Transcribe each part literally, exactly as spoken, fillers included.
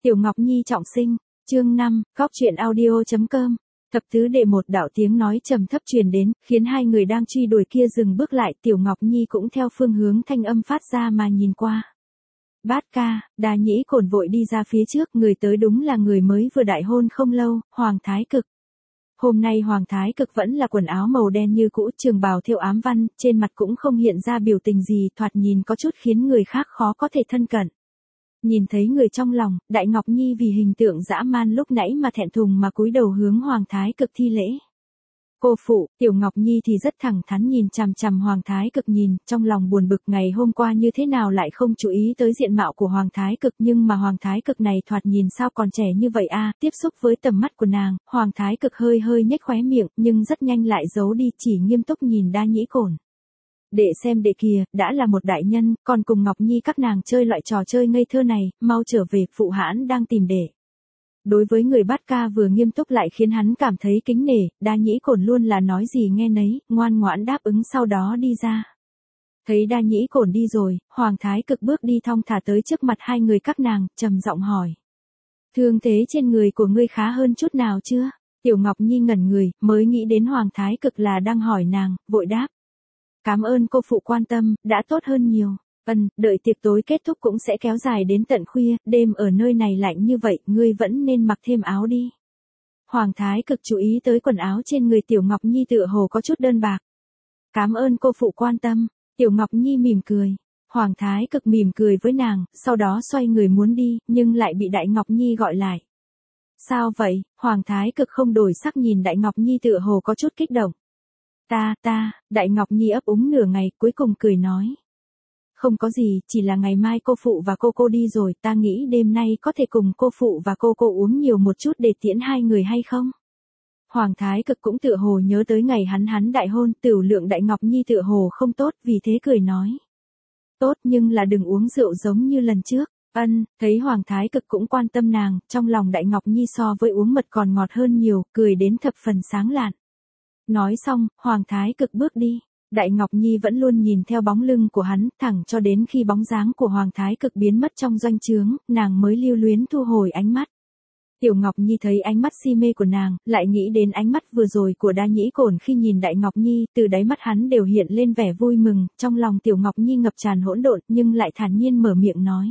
Tiểu Ngọc Nhi trọng sinh, chương năm, góc truyện audio.com. Thập tứ đệ một đạo tiếng nói trầm thấp truyền đến, khiến hai người đang truy đuổi kia dừng bước lại, Tiểu Ngọc Nhi cũng theo phương hướng thanh âm phát ra mà nhìn qua. Bát ca, Đa Nhĩ Cổn vội đi ra phía trước, người tới đúng là người mới vừa đại hôn không lâu, Hoàng Thái Cực. Hôm nay Hoàng Thái Cực vẫn là quần áo màu đen như cũ, trường bào thêu ám văn, trên mặt cũng không hiện ra biểu tình gì, thoạt nhìn có chút khiến người khác khó có thể thân cận. Nhìn thấy người trong lòng, Đại Ngọc Nhi vì hình tượng dã man lúc nãy mà thẹn thùng mà cúi đầu hướng Hoàng Thái Cực thi lễ. Cô phụ, Tiểu Ngọc Nhi thì rất thẳng thắn nhìn chằm chằm Hoàng Thái Cực nhìn, trong lòng buồn bực ngày hôm qua như thế nào lại không chú ý tới diện mạo của Hoàng Thái Cực, nhưng mà Hoàng Thái Cực này thoạt nhìn sao còn trẻ như vậy a, tiếp xúc với tầm mắt của nàng, Hoàng Thái Cực hơi hơi nhếch khóe miệng, nhưng rất nhanh lại giấu đi, chỉ nghiêm túc nhìn Đa Nhĩ Cổn. Để xem đệ kìa, đã là một đại nhân, còn cùng Ngọc Nhi các nàng chơi loại trò chơi ngây thơ này, mau trở về, phụ hãn đang tìm đệ. Đối với người Bát ca vừa nghiêm túc lại khiến hắn cảm thấy kính nể, Đa Nhĩ Cổn luôn là nói gì nghe nấy, ngoan ngoãn đáp ứng sau đó đi ra. Thấy Đa Nhĩ Cổn đi rồi, Hoàng Thái Cực bước đi thong thả tới trước mặt hai người các nàng, trầm giọng hỏi. Thương thế trên người của ngươi khá hơn chút nào chưa? Tiểu Ngọc Nhi ngẩn người, mới nghĩ đến Hoàng Thái Cực là đang hỏi nàng, vội đáp. Cảm ơn cô phụ quan tâm, đã tốt hơn nhiều. Ân, đợi tiệc tối kết thúc cũng sẽ kéo dài đến tận khuya, đêm ở nơi này lạnh như vậy, ngươi vẫn nên mặc thêm áo đi. Hoàng Thái Cực chú ý tới quần áo trên người Tiểu Ngọc Nhi tựa hồ có chút đơn bạc. Cảm ơn cô phụ quan tâm, Tiểu Ngọc Nhi mỉm cười. Hoàng Thái Cực mỉm cười với nàng, sau đó xoay người muốn đi, nhưng lại bị Đại Ngọc Nhi gọi lại. Sao vậy? Hoàng Thái Cực không đổi sắc nhìn Đại Ngọc Nhi tựa hồ có chút kích động. Ta, ta, Đại Ngọc Nhi ấp úng nửa ngày, cuối cùng cười nói. Không có gì, chỉ là ngày mai cô phụ và cô cô đi rồi, ta nghĩ đêm nay có thể cùng cô phụ và cô cô uống nhiều một chút để tiễn hai người hay không? Hoàng Thái Cực cũng tựa hồ nhớ tới ngày hắn hắn đại hôn, tửu lượng Đại Ngọc Nhi tựa hồ không tốt, vì thế cười nói. Tốt nhưng là đừng uống rượu giống như lần trước. Ân, thấy Hoàng Thái Cực cũng quan tâm nàng, trong lòng Đại Ngọc Nhi so với uống mật còn ngọt hơn nhiều, cười đến thập phần sáng lạn. Nói xong, Hoàng Thái Cực bước đi. Đại Ngọc Nhi vẫn luôn nhìn theo bóng lưng của hắn, thẳng cho đến khi bóng dáng của Hoàng Thái Cực biến mất trong doanh trướng, nàng mới lưu luyến thu hồi ánh mắt. Tiểu Ngọc Nhi thấy ánh mắt si mê của nàng, lại nghĩ đến ánh mắt vừa rồi của Đa Nhĩ Cổn khi nhìn Đại Ngọc Nhi, từ đáy mắt hắn đều hiện lên vẻ vui mừng, trong lòng Tiểu Ngọc Nhi ngập tràn hỗn độn, nhưng lại thản nhiên mở miệng nói.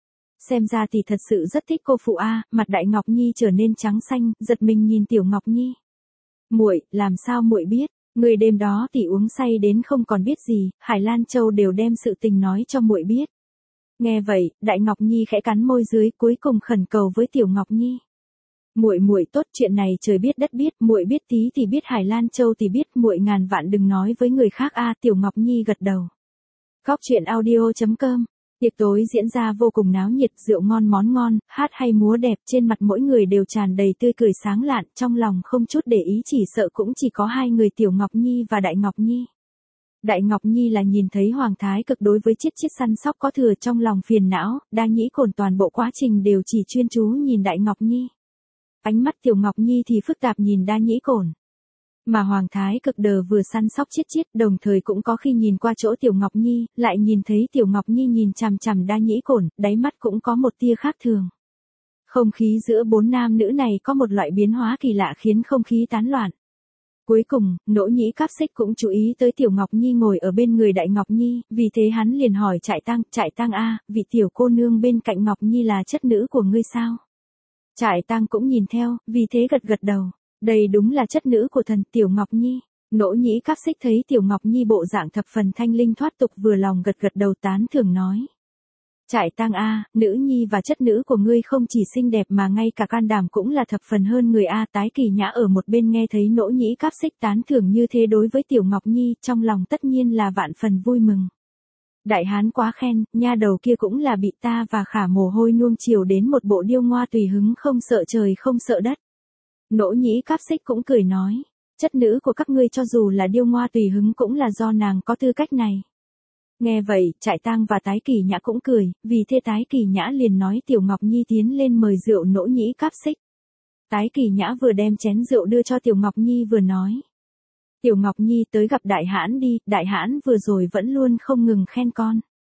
Xem ra thì thật sự rất thích cô phụ a, mặt Đại Ngọc Nhi trở nên trắng xanh, giật mình nhìn Tiểu Ngọc Nhi. Muội, làm sao muội biết? Người đêm đó tỷ uống say đến không còn biết gì, Hải Lan Châu đều đem sự tình nói cho muội biết. Nghe vậy, Đại Ngọc Nhi khẽ cắn môi dưới, cuối cùng khẩn cầu với Tiểu Ngọc Nhi. Muội muội tốt, chuyện này trời biết đất biết, muội biết tí thì biết, Hải Lan Châu thì biết, muội ngàn vạn đừng nói với người khác a. Tiểu Ngọc Nhi gật đầu. Góc truyện audio.com. Tiệc tối diễn ra vô cùng náo nhiệt, rượu ngon món ngon, hát hay múa đẹp, trên mặt mỗi người đều tràn đầy tươi cười sáng lạn, trong lòng không chút để ý, chỉ sợ cũng chỉ có hai người Tiểu Ngọc Nhi và Đại Ngọc Nhi. Đại Ngọc Nhi là nhìn thấy Hoàng Thái Cực đối với chiết chiết săn sóc có thừa trong lòng phiền não, Đa Nhĩ Cổn toàn bộ quá trình đều chỉ chuyên chú nhìn Đại Ngọc Nhi. Ánh mắt Tiểu Ngọc Nhi thì phức tạp nhìn Đa Nhĩ Cổn. Mà Hoàng Thái Cực đờ vừa săn sóc chiết chiết, đồng thời cũng có khi nhìn qua chỗ Tiểu Ngọc Nhi, lại nhìn thấy Tiểu Ngọc Nhi nhìn chằm chằm Đa Nhĩ Cổn, đáy mắt cũng có một tia khác thường. Không khí giữa bốn nam nữ này có một loại biến hóa kỳ lạ khiến không khí tán loạn. Cuối cùng, Nỗ Nhĩ Cáp Xích cũng chú ý tới Tiểu Ngọc Nhi ngồi ở bên người Đại Ngọc Nhi, vì thế hắn liền hỏi Trại Tăng, Trại Tăng a, vị tiểu cô nương bên cạnh Ngọc Nhi là chất nữ của ngươi sao? Trại Tăng cũng nhìn theo, vì thế gật gật đầu. Đây đúng là chất nữ của thần Tiểu Ngọc Nhi. Nỗ Nhĩ Cáp Xích thấy Tiểu Ngọc Nhi bộ dạng thập phần thanh linh thoát tục, vừa lòng gật gật đầu tán thưởng nói. Trại Tăng a, nữ nhi và chất nữ của ngươi không chỉ xinh đẹp mà ngay cả can đảm cũng là thập phần hơn người a. Tái Kỳ Nhã ở một bên nghe thấy Nỗ Nhĩ Cáp Xích tán thưởng như thế đối với Tiểu Ngọc Nhi, trong lòng tất nhiên là vạn phần vui mừng. Đại hán quá khen, nha đầu kia cũng là bị ta và Khả mồ hôi nuông chiều đến một bộ điêu ngoa tùy hứng không sợ trời không sợ đất. Nỗ Nhĩ Cáp Xích cũng cười nói, chất nữ của các ngươi cho dù là điêu ngoa tùy hứng cũng là do nàng có tư cách này. Nghe vậy, Trại Tang và Tái Kỳ Nhã cũng cười, vì thế Tái Kỳ Nhã liền nói Tiểu Ngọc Nhi tiến lên mời rượu Nỗ Nhĩ Cáp Xích. Tái Kỳ Nhã vừa đem chén rượu đưa cho Tiểu Ngọc Nhi vừa nói. Tiểu Ngọc Nhi tới gặp Đại Hãn đi, Đại Hãn vừa rồi vẫn luôn không ngừng khen con.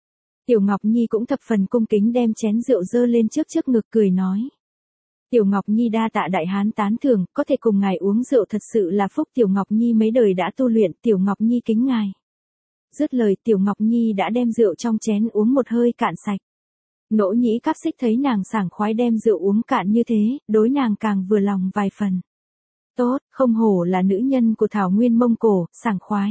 Tiểu Ngọc Nhi cũng thập phần cung kính đem chén rượu dơ lên trước trước ngực cười nói. Tiểu Ngọc Nhi đa tạ đại hán tán thưởng, có thể cùng ngài uống rượu thật sự là phúc. Tiểu Ngọc Nhi mấy đời đã tu luyện, Tiểu Ngọc Nhi kính ngài. Dứt lời Tiểu Ngọc Nhi đã đem rượu trong chén uống một hơi cạn sạch. Nỗ Nhĩ Cáp Xích thấy nàng sảng khoái đem rượu uống cạn như thế, đối nàng càng vừa lòng vài phần. Tốt, không hổ là nữ nhân của Thảo Nguyên Mông Cổ, sảng khoái.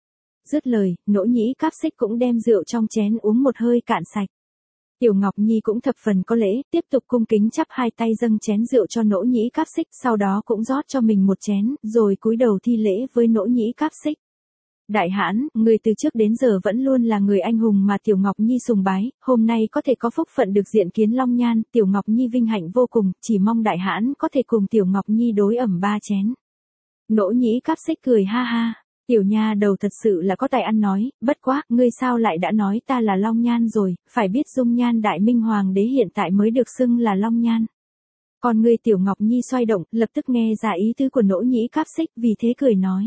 Dứt lời, Nỗ Nhĩ Cáp Xích cũng đem rượu trong chén uống một hơi cạn sạch. Tiểu Ngọc Nhi cũng thập phần có lễ, tiếp tục cung kính chắp hai tay dâng chén rượu cho Nỗ Nhĩ Cáp Xích, sau đó cũng rót cho mình một chén, rồi cúi đầu thi lễ với Nỗ Nhĩ Cáp Xích. Đại hãn, người từ trước đến giờ vẫn luôn là người anh hùng mà Tiểu Ngọc Nhi sùng bái, hôm nay có thể có phúc phận được diện kiến Long Nhan, Tiểu Ngọc Nhi vinh hạnh vô cùng, chỉ mong đại hãn có thể cùng Tiểu Ngọc Nhi đối ẩm ba chén. Nỗ Nhĩ Cáp Xích cười ha ha. Tiểu nha đầu thật sự là có tài ăn nói, bất quá, ngươi sao lại đã nói ta là Long Nhan rồi, phải biết dung nhan đại minh hoàng đế hiện tại mới được xưng là Long Nhan. Còn ngươi Tiểu Ngọc Nhi xoay động, lập tức nghe ra ý tứ của Nỗ Nhĩ Cáp Xích, vì thế cười nói.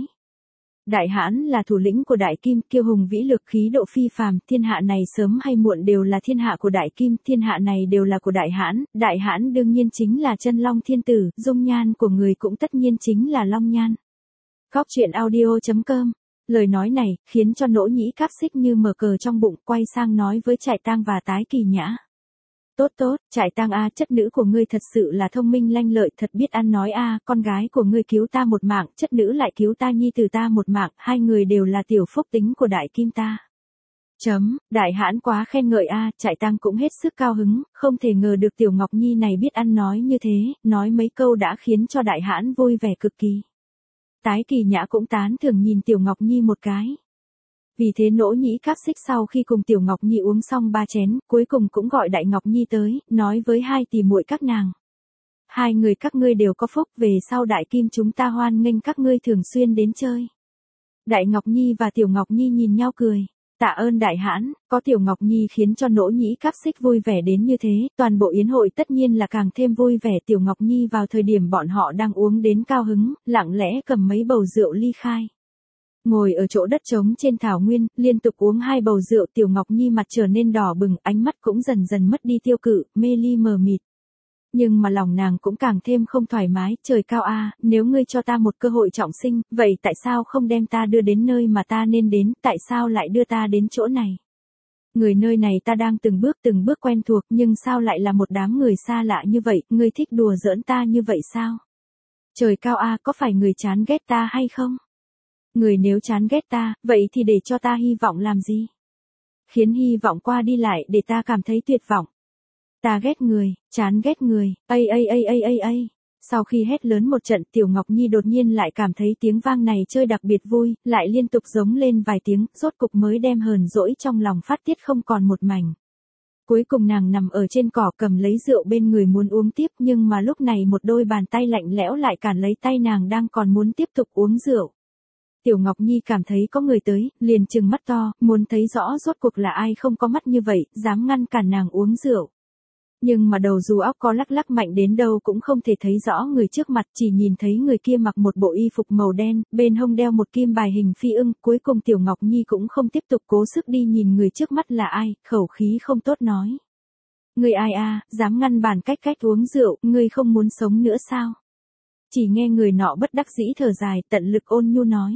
Đại hãn là thủ lĩnh của Đại Kim, kiêu hùng vĩ lực khí độ phi phàm, thiên hạ này sớm hay muộn đều là thiên hạ của Đại Kim, thiên hạ này đều là của Đại hãn, Đại hãn đương nhiên chính là chân long thiên tử, dung nhan của người cũng tất nhiên chính là Long Nhan. Góc truyện audio chấm com. Lời nói này, khiến cho Nỗ Nhĩ Cáp Xích như mở cờ trong bụng, quay sang nói với Trại Tang và Tái Kỳ Nhã. Tốt tốt, Trại Tang a, chất nữ của ngươi thật sự là thông minh lanh lợi, thật biết ăn nói a, con gái của ngươi cứu ta một mạng, chất nữ lại cứu ta nhi từ ta một mạng, hai người đều là tiểu phúc tính của Đại Kim ta. Chấm, đại hãn quá khen ngợi a, Trại Tang cũng hết sức cao hứng, không thể ngờ được Tiểu Ngọc Nhi này biết ăn nói như thế, nói mấy câu đã khiến cho đại hãn vui vẻ cực kỳ. Tái Kỳ Nhã cũng tán thưởng nhìn Tiểu Ngọc Nhi một cái. Vì thế Nỗ Nhĩ Cáp Xích sau khi cùng Tiểu Ngọc Nhi uống xong ba chén, cuối cùng cũng gọi Đại Ngọc Nhi tới, nói với hai tỷ muội các nàng. Hai người các ngươi đều có phúc, về sau Đại Kim chúng ta hoan nghênh các ngươi thường xuyên đến chơi. Đại Ngọc Nhi và Tiểu Ngọc Nhi nhìn nhau cười. Tạ ơn đại hãn, có Tiểu Ngọc Nhi khiến cho Nỗ Nhĩ Cáp Xích vui vẻ đến như thế, toàn bộ yến hội tất nhiên là càng thêm vui vẻ. Tiểu Ngọc Nhi vào thời điểm bọn họ đang uống đến cao hứng, lặng lẽ cầm mấy bầu rượu ly khai. Ngồi ở chỗ đất trống trên thảo nguyên, liên tục uống hai bầu rượu, Tiểu Ngọc Nhi mặt trở nên đỏ bừng, ánh mắt cũng dần dần mất đi tiêu cự, mê ly mờ mịt. Nhưng mà lòng nàng cũng càng thêm không thoải mái, trời cao a, nếu ngươi cho ta một cơ hội trọng sinh, vậy tại sao không đem ta đưa đến nơi mà ta nên đến, tại sao lại đưa ta đến chỗ này? Người nơi này ta đang từng bước từng bước quen thuộc, nhưng sao lại là một đám người xa lạ như vậy, ngươi thích đùa giỡn ta như vậy sao? Trời cao a, có phải người chán ghét ta hay không? Người nếu chán ghét ta, vậy thì để cho ta hy vọng làm gì? Khiến hy vọng qua đi lại để ta cảm thấy tuyệt vọng. Ta ghét người, chán ghét người, ây ây ây ây ây ây. Sau khi hét lớn một trận, Tiểu Ngọc Nhi đột nhiên lại cảm thấy tiếng vang này chơi đặc biệt vui, lại liên tục giống lên vài tiếng, rốt cục mới đem hờn dỗi trong lòng phát tiết không còn một mảnh. Cuối cùng nàng nằm ở trên cỏ cầm lấy rượu bên người muốn uống tiếp, nhưng mà lúc này một đôi bàn tay lạnh lẽo lại cản lấy tay nàng đang còn muốn tiếp tục uống rượu. Tiểu Ngọc Nhi cảm thấy có người tới, liền trừng mắt to, muốn thấy rõ rốt cuộc là ai không có mắt như vậy, dám ngăn cản nàng uống rượu. Nhưng mà đầu dù óc có lắc lắc mạnh đến đâu cũng không thể thấy rõ người trước mặt, chỉ nhìn thấy người kia mặc một bộ y phục màu đen, bên hông đeo một kim bài hình phi ưng, cuối cùng Tiểu Ngọc Nhi cũng không tiếp tục cố sức đi nhìn người trước mắt là ai, khẩu khí không tốt nói. Người ai a, dám ngăn bản cách cách uống rượu, ngươi không muốn sống nữa sao? Chỉ nghe người nọ bất đắc dĩ thở dài, tận lực ôn nhu nói.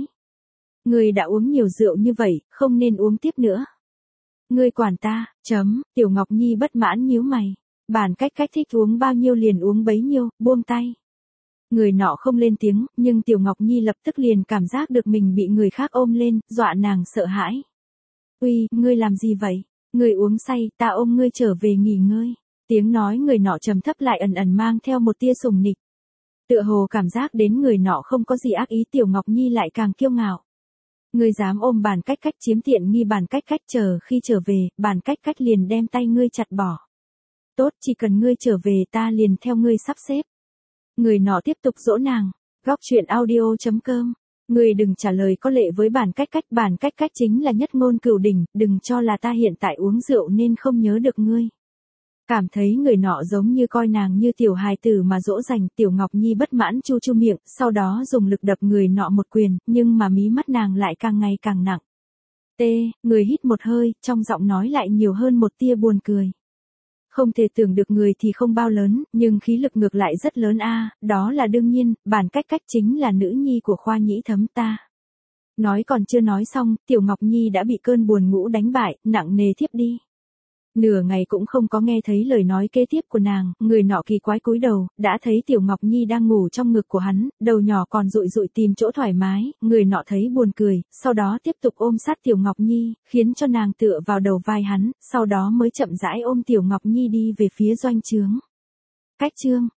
Ngươi đã uống nhiều rượu như vậy, không nên uống tiếp nữa. Ngươi quản ta, chấm, Tiểu Ngọc Nhi bất mãn nhíu mày. Bản cách cách thích uống bao nhiêu liền uống bấy nhiêu, buông tay. Người nọ không lên tiếng, nhưng Tiểu Ngọc Nhi lập tức liền cảm giác được mình bị người khác ôm lên, dọa nàng sợ hãi. Uy, ngươi làm gì vậy? Ngươi uống say, ta ôm ngươi trở về nghỉ ngơi. Tiếng nói người nọ trầm thấp lại ẩn ẩn mang theo một tia sùng nịch. Tựa hồ cảm giác đến người nọ không có gì ác ý, Tiểu Ngọc Nhi lại càng kiêu ngạo. Ngươi dám ôm bản cách cách chiếm tiện nghi, bản cách cách chờ khi trở về, bản cách cách liền đem tay ngươi chặt bỏ. Tốt, chỉ cần ngươi trở về ta liền theo ngươi sắp xếp. Người nọ tiếp tục dỗ nàng. Góc truyện audio chấm com. Ngươi đừng trả lời có lệ với bản cách cách, bản cách cách chính là nhất ngôn cửu đỉnh, đừng cho là ta hiện tại uống rượu nên không nhớ được ngươi. Cảm thấy người nọ giống như coi nàng như tiểu hài tử mà dỗ dành, Tiểu Ngọc Nhi bất mãn chu chu miệng, sau đó dùng lực đập người nọ một quyền, nhưng mà mí mắt nàng lại càng ngày càng nặng. T, người hít một hơi, trong giọng nói lại nhiều hơn một tia buồn cười. Không thể tưởng được người thì không bao lớn, nhưng khí lực ngược lại rất lớn a, đó là đương nhiên, bản cách cách chính là nữ nhi của Khoa Nhĩ Thấm ta. Nói còn chưa nói xong, Tiểu Ngọc Nhi đã bị cơn buồn ngủ đánh bại, nặng nề thiếp đi. Nửa ngày cũng không có nghe thấy lời nói kế tiếp của nàng, người nọ kỳ quái cúi đầu, đã thấy Tiểu Ngọc Nhi đang ngủ trong ngực của hắn, đầu nhỏ còn dụi dụi tìm chỗ thoải mái, người nọ thấy buồn cười, sau đó tiếp tục ôm sát Tiểu Ngọc Nhi, khiến cho nàng tựa vào đầu vai hắn, sau đó mới chậm rãi ôm Tiểu Ngọc Nhi đi về phía doanh trướng. Cách chương